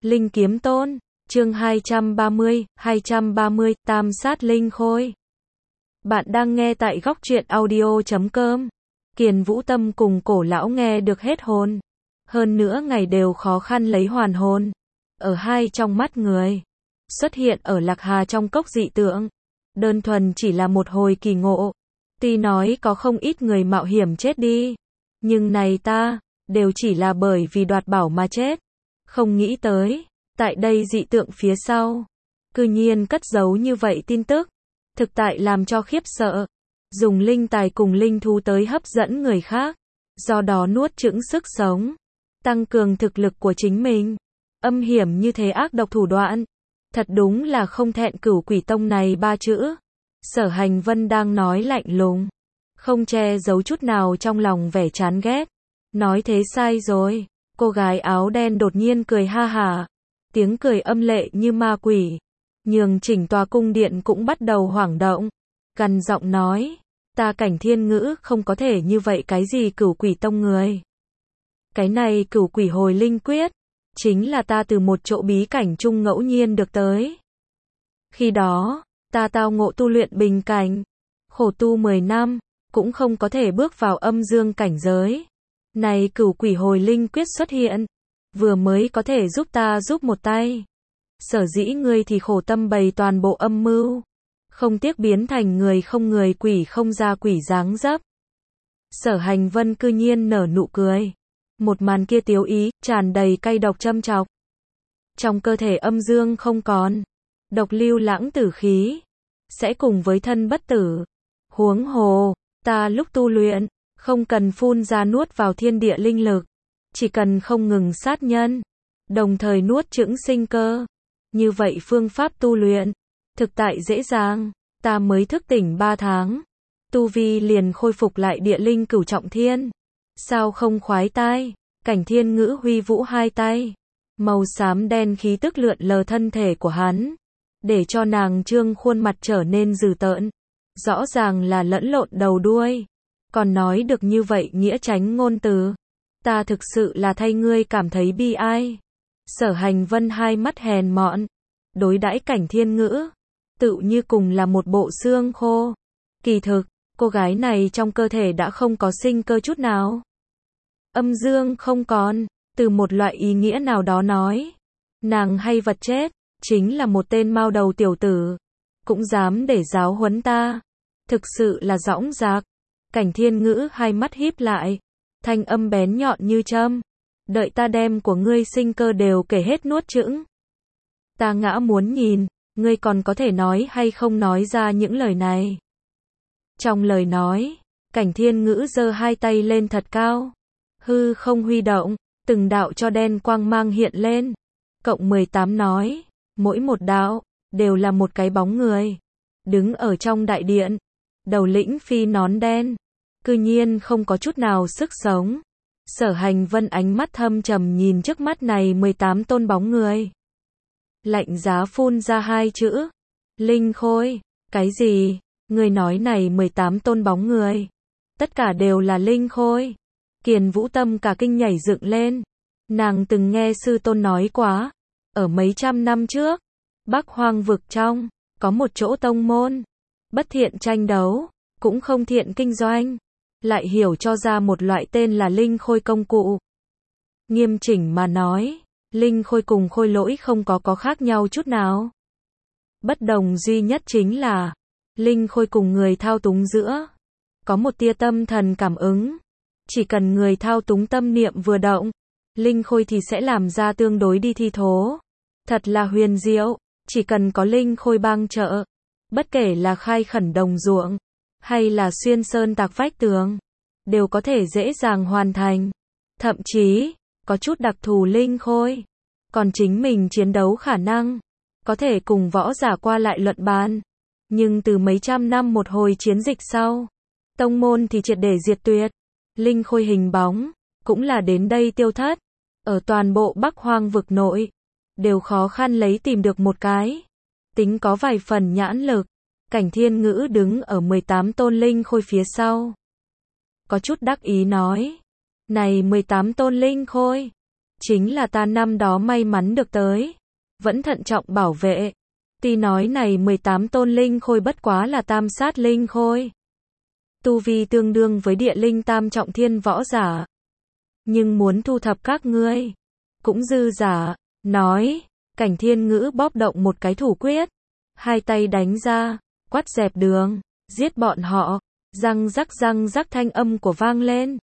Linh Kiếm Tôn, chương 230, Tam sát Linh Khôi. Bạn đang nghe tại góc truyện audio.com. Kiền Vũ Tâm cùng Cổ lão nghe được hết hồn. Hơn nữa ngày đều khó khăn lấy hoàn hồn. Ở hai trong mắt người. Xuất hiện ở Lạc Hà trong cốc dị tượng. Đơn thuần chỉ là một hồi kỳ ngộ. Tuy nói có không ít người mạo hiểm chết đi. Nhưng này ta, đều chỉ là bởi vì đoạt bảo mà chết. Không nghĩ tới, tại đây dị tượng phía sau. Cư nhiên cất giấu như vậy tin tức. Thực tại làm cho khiếp sợ. Dùng linh tài cùng linh thú tới hấp dẫn người khác. Do đó nuốt chửng sức sống. Tăng cường thực lực của chính mình. Âm hiểm như thế ác độc thủ đoạn. Thật đúng là không thẹn Cửu Quỷ Tông này ba chữ. Sở Hành Vân đang nói lạnh lùng. Không che giấu chút nào trong lòng vẻ chán ghét. Nói thế sai rồi. Cô gái áo đen đột nhiên cười ha hả. Tiếng cười âm lệ như ma quỷ. Nhường chỉnh tòa cung điện cũng bắt đầu hoảng động. Gằn giọng nói. Ta Cảnh Thiên Ngữ không có thể như vậy cái gì Cửu Quỷ Tông người. Cái này Cửu Quỷ Hồi Linh Quyết. Chính là ta từ một chỗ bí cảnh chung ngẫu nhiên được tới. Khi đó, ta tao ngộ tu luyện bình cảnh. Khổ tu 10 năm, cũng không có thể bước vào âm dương cảnh giới. Này Cửu Quỷ Hồi Linh Quyết xuất hiện, vừa mới có thể giúp ta giúp một tay. Sở dĩ ngươi thì khổ tâm bày toàn bộ âm mưu, không tiếc biến thành người không người quỷ không ra quỷ dáng dấp. Sở Hành Vân cư nhiên nở nụ cười. Một màn kia tiếu ý, tràn đầy cay độc châm chọc. Trong cơ thể âm dương không còn, độc lưu lãng tử khí, sẽ cùng với thân bất tử. Huống hồ, ta lúc tu luyện, không cần phun ra nuốt vào thiên địa linh lực. Chỉ cần không ngừng sát nhân, đồng thời nuốt chửng sinh cơ. Như vậy phương pháp tu luyện, thực tại dễ dàng. Ta mới thức tỉnh 3 tháng. Tu vi liền khôi phục lại địa linh cửu trọng thiên. Sao không khoái tai? Cảnh Thiên Ngữ huy vũ hai tay. Màu xám đen khí tức lượn lờ thân thể của hắn. Để cho nàng trương khuôn mặt trở nên dữ tợn. Rõ ràng là lẫn lộn đầu đuôi. Còn nói được như vậy nghĩa tránh ngôn từ. Ta thực sự là thay ngươi cảm thấy bi ai. Sở Hành Vân hai mắt hèn mọn. Đối đãi Cảnh Thiên Ngữ. Tự như cùng là một bộ xương khô. Kỳ thực, cô gái này trong cơ thể đã không có sinh cơ chút nào. Âm dương không còn, từ một loại ý nghĩa nào đó nói. Nàng hay vật chết, chính là một tên mao đầu tiểu tử. Cũng dám để giáo huấn ta. Thực sự là dõng dạc. Cảnh Thiên Ngữ hai mắt híp lại. Thanh âm bén nhọn như châm. Đợi ta đem của ngươi sinh cơ đều kể hết nuốt chửng. Ta ngã muốn nhìn, ngươi còn có thể nói hay không nói ra những lời này. Trong lời nói, Cảnh Thiên Ngữ giơ hai tay lên thật cao. Hư không huy động, từng đạo cho đen quang mang hiện lên. Cộng 18 nói, mỗi một đạo, đều là một cái bóng người. Đứng ở trong đại điện, đầu lĩnh phi nón đen. Cư nhiên không có chút nào sức sống. Sở Hành Vân ánh mắt thâm trầm nhìn trước mắt này 18 tôn bóng người. Lạnh giá phun ra hai chữ. Linh Khôi. Cái gì? Người nói này 18 tôn bóng người. Tất cả đều là Linh Khôi. Kiền Vũ Tâm cả kinh nhảy dựng lên. Nàng từng nghe sư tôn nói quá. Ở mấy trăm năm trước, Bắc Hoang vực trong, có một chỗ tông môn. Bất thiện tranh đấu, cũng không thiện kinh doanh. Lại hiểu cho ra một loại tên là Linh Khôi công cụ. Nghiêm chỉnh mà nói, Linh Khôi cùng Khôi Lỗi không có khác nhau chút nào. Bất đồng duy nhất chính là, Linh Khôi cùng người thao túng giữa. Có một tia tâm thần cảm ứng. Chỉ cần người thao túng tâm niệm vừa động, Linh Khôi thì sẽ làm ra tương đối đi thi thố. Thật là huyền diệu, chỉ cần có Linh Khôi bang trợ. Bất kể là khai khẩn đồng ruộng, hay là xuyên sơn tạc vách tường, đều có thể dễ dàng hoàn thành. Thậm chí, có chút đặc thù Linh Khôi, còn chính mình chiến đấu khả năng, có thể cùng võ giả qua lại luận bàn. Nhưng từ mấy trăm năm một hồi chiến dịch sau, tông môn thì triệt để diệt tuyệt. Linh Khôi hình bóng, cũng là đến đây tiêu thất. Ở toàn bộ Bắc Hoang vực nội, đều khó khăn lấy tìm được một cái. Tính có vài phần nhãn lực. Cảnh Thiên Ngữ đứng ở 18 tôn Linh Khôi phía sau. Có chút đắc ý nói. Này 18 tôn Linh Khôi. chính là ta năm đó may mắn được tới, vẫn thận trọng bảo vệ. Tuy nói này 18 tôn linh khôi bất quá là tam sát linh khôi, tu vi tương đương với địa linh tam trọng thiên võ giả, nhưng muốn thu thập các ngươi cũng dư giả. Nói, Cảnh Thiên Ngữ bóp động một cái thủ quyết, hai tay đánh ra, quát dẹp đường, giết bọn họ. Răng rắc thanh âm của vang lên.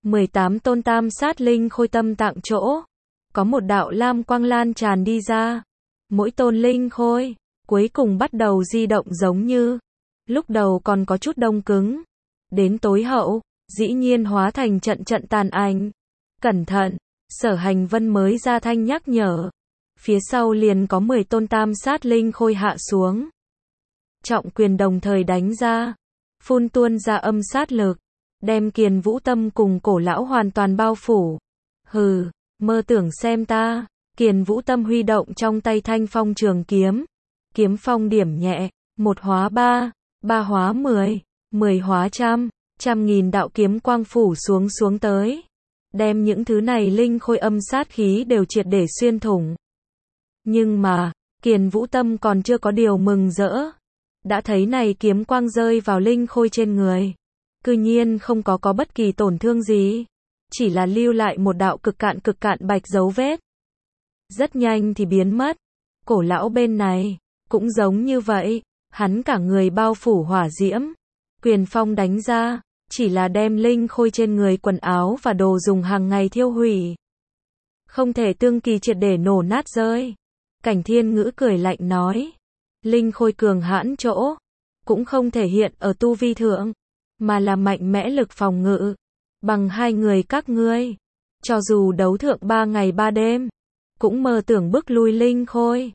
18 tôn tam sát linh khôi tâm tạng chỗ, có một đạo lam quang lan tràn đi ra. Mỗi tôn linh khôi cuối cùng bắt đầu di động, giống như lúc đầu còn có chút đông cứng, đến tối hậu dĩ nhiên hóa thành trận trận tàn ảnh. Cẩn thận, Sở Hành Vân mới ra thanh nhắc nhở. Phía sau liền có 10 tôn tam sát linh khôi hạ xuống. Trọng quyền đồng thời đánh ra, phun tuôn ra âm sát lực, đem Kiền Vũ Tâm cùng Cổ lão hoàn toàn bao phủ. Hừ, mơ tưởng xem ta. Kiền Vũ Tâm huy động trong tay thanh phong trường kiếm, kiếm phong điểm nhẹ, 1 hóa 3, 3 hóa 10, 10 hóa trăm, trăm nghìn đạo kiếm quang phủ xuống tới, đem những thứ này linh khôi âm sát khí đều triệt để xuyên thủng. Nhưng mà, Kiền Vũ Tâm còn chưa có điều mừng rỡ, đã thấy này kiếm quang rơi vào linh khôi trên người, cư nhiên không có bất kỳ tổn thương gì, chỉ là lưu lại một đạo cực cạn bạch dấu vết. Rất nhanh thì biến mất. Cổ lão bên này cũng giống như vậy, hắn cả người bao phủ hỏa diễm, quyền phong đánh ra, chỉ là đem linh khôi trên người quần áo và đồ dùng hàng ngày thiêu hủy, không thể tương kỳ triệt để nổ nát rơi. Cảnh Thiên Ngữ cười lạnh nói, linh khôi cường hãn chỗ cũng không thể hiện ở tu vi thượng, mà là mạnh mẽ lực phòng ngự. Bằng hai người các ngươi, cho dù đấu thượng 3 ngày 3 đêm, cũng mơ tưởng bức lui linh khôi.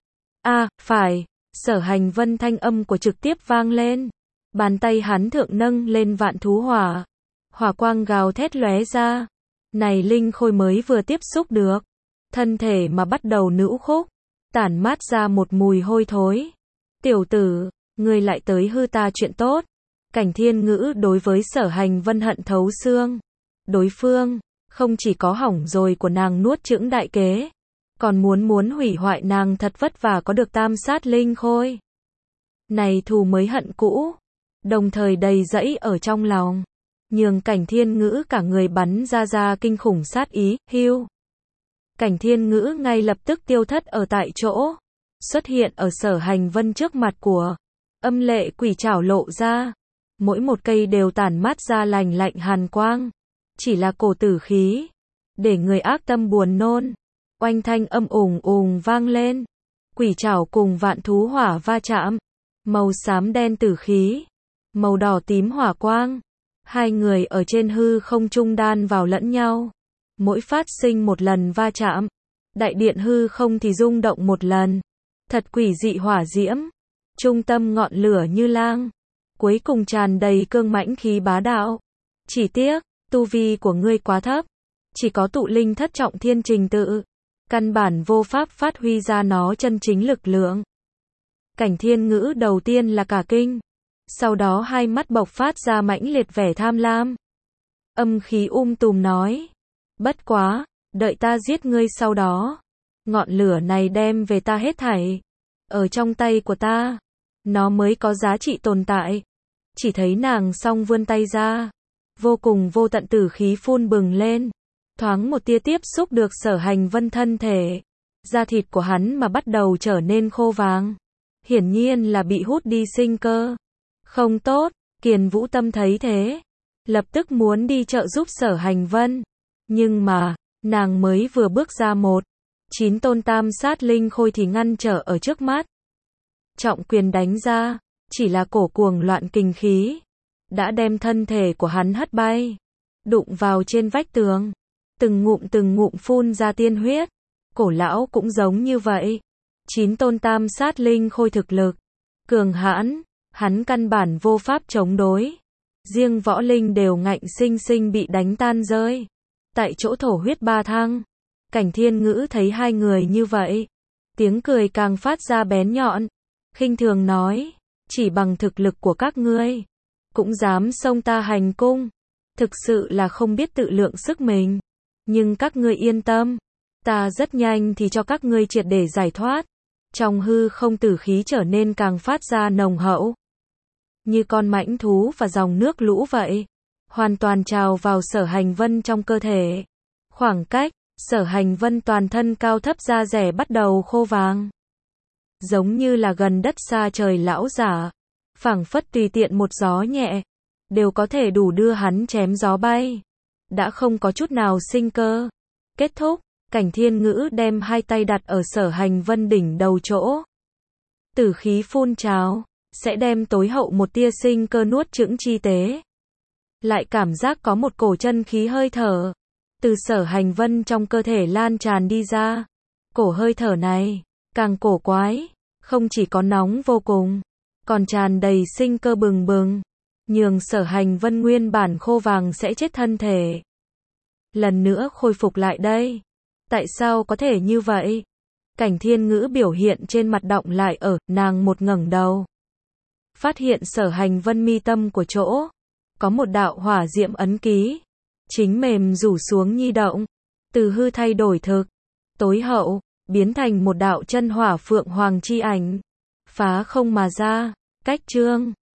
Phải. Sở Hành Vân thanh âm của trực tiếp vang lên. Bàn tay hắn thượng nâng lên vạn thú hỏa, hỏa quang gào thét lóe ra. Này linh khôi mới vừa tiếp xúc được thân thể mà bắt đầu nữu khúc, tản mát ra một mùi hôi thối. Tiểu tử, ngươi lại tới hư ta chuyện tốt. Cảnh Thiên Ngữ đối với Sở Hành Vân hận thấu xương. Đối phương không chỉ có hỏng rồi của nàng nuốt chửng đại kế, còn muốn hủy hoại nàng thật vất vả có được tam sát linh khôi. Này thù mới hận cũ, đồng thời đầy dẫy ở trong lòng, nhường Cảnh Thiên Ngữ cả người bắn ra kinh khủng sát ý. Hưu. Cảnh Thiên Ngữ ngay lập tức tiêu thất ở tại chỗ, xuất hiện ở Sở Hành Vân trước mặt của âm lệ quỷ trảo lộ ra, mỗi một cây đều tản mát ra lạnh lạnh hàn quang, chỉ là cổ tử khí, để người ác tâm buồn nôn. Oanh thanh âm ùng vang lên, quỷ trảo cùng vạn thú hỏa va chạm, màu xám đen tử khí, màu đỏ tím hỏa quang, hai người ở trên hư không trung đan vào lẫn nhau, mỗi phát sinh một lần va chạm, đại điện hư không thì rung động một lần. Thật quỷ dị hỏa diễm, trung tâm ngọn lửa như lang, cuối cùng tràn đầy cương mãnh khí bá đạo. Chỉ tiếc, tu vi của ngươi quá thấp, chỉ có tụ linh thất trọng thiên trình tự, căn bản vô pháp phát huy ra nó chân chính lực lượng. Cảnh Thiên Ngữ đầu tiên là cả kinh, sau đó hai mắt bộc phát ra mãnh liệt vẻ tham lam. Âm khí tùm nói, bất quá, đợi ta giết ngươi sau đó, ngọn lửa này đem về ta hết thảy, ở trong tay của ta, nó mới có giá trị tồn tại. Chỉ thấy nàng song vươn tay ra, vô cùng vô tận tử khí phun bừng lên, thoáng một tia tiếp xúc được Sở Hành Vân thân thể, da thịt của hắn mà bắt đầu trở nên khô vàng, hiển nhiên là bị hút đi sinh cơ. Không tốt. Kiền Vũ Tâm thấy thế, lập tức muốn đi trợ giúp Sở Hành Vân, nhưng mà nàng mới vừa bước ra 9 tôn tam sát linh khôi thì ngăn trở ở trước mắt. Trọng quyền đánh ra, chỉ là cổ cuồng loạn kinh khí, đã đem thân thể của hắn hất bay, đụng vào trên vách tường, từng ngụm phun ra tiên huyết. Cổ lão cũng giống như vậy, 9 tôn tam sát linh khôi thực lực cường hãn, hắn căn bản vô pháp chống đối, riêng võ linh đều ngạnh sinh bị đánh tan rơi, tại chỗ thổ huyết ba thăng. Cảnh Thiên Ngữ thấy hai người như vậy, tiếng cười càng phát ra bén nhọn, khinh thường nói, chỉ bằng thực lực của các ngươi, cũng dám xông ta hành cung, thực sự là không biết tự lượng sức mình. Nhưng các ngươi yên tâm, Ta rất nhanh thì cho các ngươi triệt để giải thoát. Trong hư không tử khí trở nên càng phát ra nồng hậu. Như con mãnh thú và dòng nước lũ vậy. Hoàn toàn trào vào Sở Hành Vân trong cơ thể. Khoảng cách, Sở Hành Vân toàn thân cao thấp da rẻ bắt đầu khô vàng. Giống như là gần đất xa trời lão giả. Phảng phất tùy tiện một gió nhẹ. Đều có thể đủ đưa hắn chém gió bay. Đã không có chút nào sinh cơ. Kết thúc, Cảnh Thiên Ngữ đem hai tay đặt ở Sở Hành Vân đỉnh đầu chỗ. Tử khí phun trào, sẽ đem tối hậu một tia sinh cơ nuốt chửng chi tế. Lại cảm giác có một cổ chân khí hơi thở. Từ Sở Hành Vân trong cơ thể lan tràn đi ra. Cổ hơi thở này, càng cổ quái. Không chỉ có nóng vô cùng, còn tràn đầy sinh cơ bừng bừng. Nhường Sở Hành Vân nguyên bản khô vàng sẽ chết thân thể. Lần nữa khôi phục lại đây. Tại sao có thể như vậy? Cảnh Thiên Ngữ biểu hiện trên mặt động lại ở, nàng một ngẩng đầu. Phát hiện Sở Hành Vân mi tâm của chỗ. Có một đạo hỏa diệm ấn ký. Chính mềm rủ xuống nhi động. Từ hư thay đổi thực. Tối hậu, biến thành một đạo chân hỏa phượng hoàng chi ảnh. Phá không mà ra. Cách chương.